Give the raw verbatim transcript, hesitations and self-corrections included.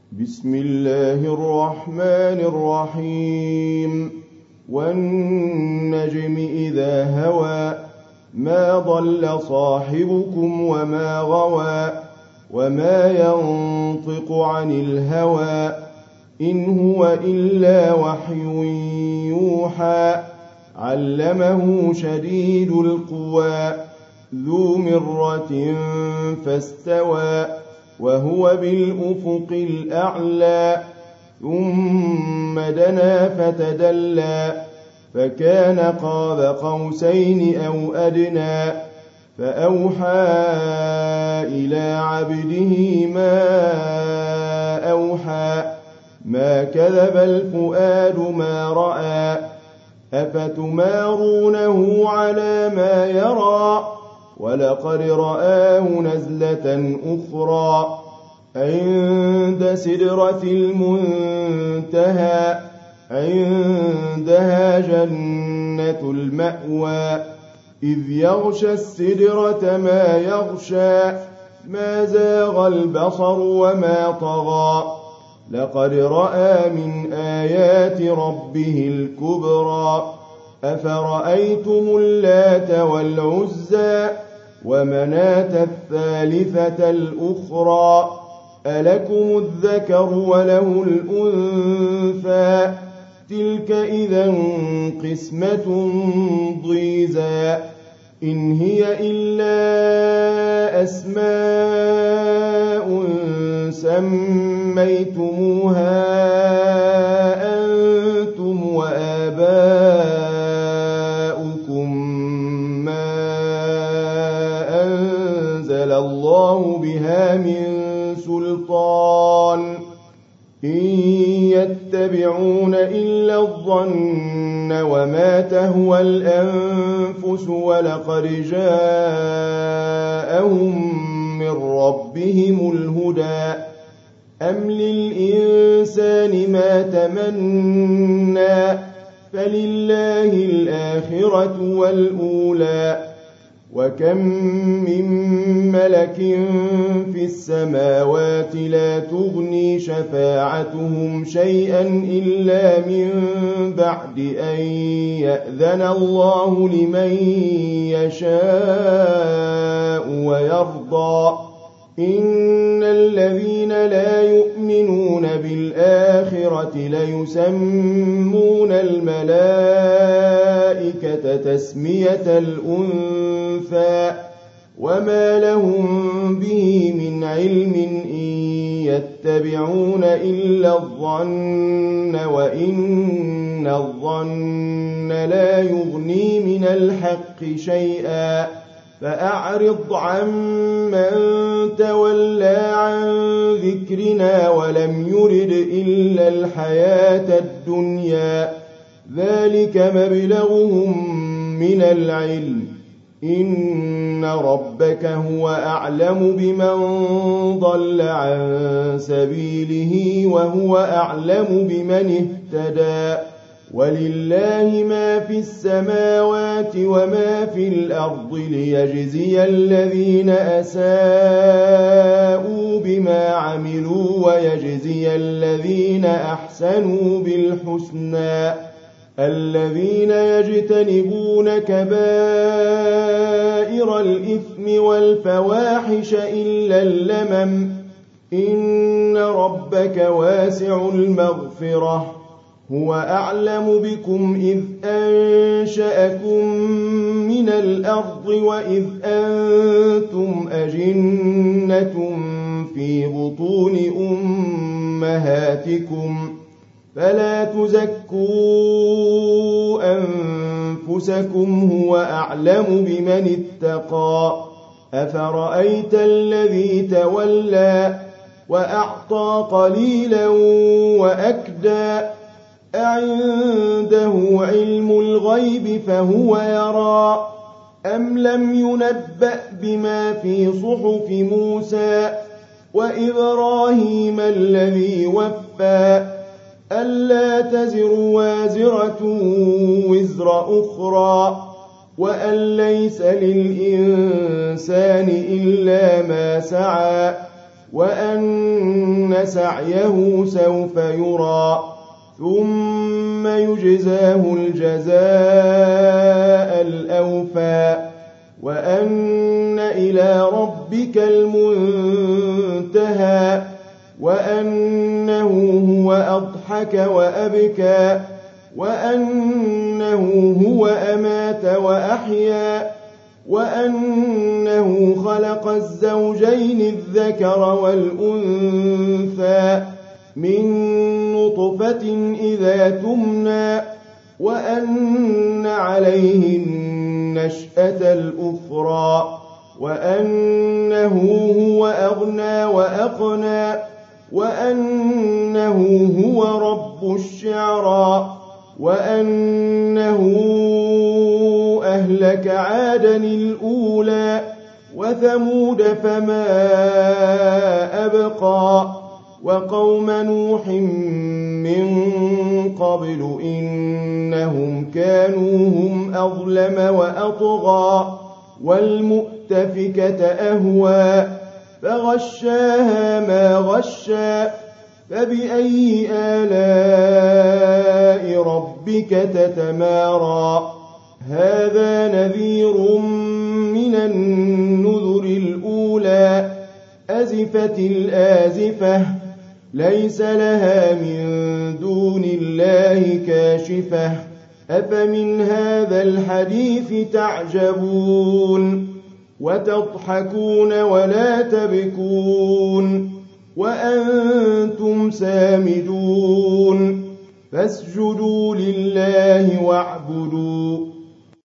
بسم الله الرحمن الرحيم والنجم إذا هوى ما ضل صاحبكم وما غوى وما ينطق عن الهوى إن هو إلا وحي يوحى علمه شديد القوى ذو مرة فاستوى وهو بالأفق الأعلى ثم دنا فتدلى فكان قاب قوسين أو أدنى فأوحى إلى عبده ما أوحى ما كذب الفؤاد ما رأى أفتمارونه على ما يرى ولقد رآه نزلة أخرى عند سدرة المنتهى عندها جنة المأوى إذ يغشى السدرة ما يغشى ما زاغ البصر وما طغى لقد رأى من آيات ربه الكبرى أفرأيتم اللات والعزى ومناة الثالثة الأخرى ألكم الذكر وله الأنثى تلك إذا قسمة ضيزى إن هي إلا أسماء سميتموها أنتم وآباؤكم ما أنزل الله بها من سلطان إن يتبعون إلا الظن وما تهوى الأنفس ولقد جاءهم من ربهم الهدى أم للإنسان ما تمنى فلله الآخرة والأولى وكم من ملك في السماوات لا تغني شفاعتهم شيئا إلا من بعد أن يأذن الله لمن يشاء ويرضى إن الذين لا يؤمنون بالآخرة ليسمون الملائكة تسمية الأنثى وما لهم به من علم إن يتبعون إلا الظن وإن الظن لا يغني من الحق شيئا فأعرض عمن تولى عن ذكرنا ولم يرد إلا الحياة الدنيا ذلك مبلغهم من العلم إن ربك هو أعلم بمن ضل عن سبيله وهو أعلم بمن اهتدى ولله ما في السماوات وما في الأرض ليجزي الذين أساءوا بما عملوا ويجزي الذين أحسنوا بالحسنى الذين يجتنبون كبائر الإثم والفواحش إلا اللمم إن ربك واسع المغفرة هو أعلم بكم إذ أنشأكم من الأرض وإذ أنتم أجنة في بطون أمهاتكم فلا تزكوا أنفسكم هو أعلم بمن اتقى أفرأيت الذي تولى وأعطى قليلا وأكدى أعنده علم الغيب فهو يرى أم لم ينبأ بما في صحف موسى وإبراهيم الذي وفى ألا تزر وازرة وزر أخرى وأن ليس للإنسان إلا ما سعى وأن سعيه سوف يرى ثم يجزاه الجزاء الأوفى وأن إلى ربك المنتهى وأنه هو أضحك وأبكى وأنه هو أمات وأحيا وأنه خلق الزوجين الذكر والأنثى من نطفة إذا تمنى وأن عليه النشأة الأخرى وأنه هو أغنى وأقنى وأنه هو رب الشعرى وأنه أهلك عادا الأولى وثمود فما أبقى وقوم نوح من قبل إنهم كانوا هم أظلم وأطغى والمؤتفكة أهوى فغشاها ما غشى فبأي آلاء ربك تتمارى هذا نذير من النذر الأولى أزفت الآزفة ليس لها من دون الله كاشفة أفمن هذا الحديث تعجبون وتضحكون ولا تبكون وأنتم سامدون فاسجدوا لله واعبدوا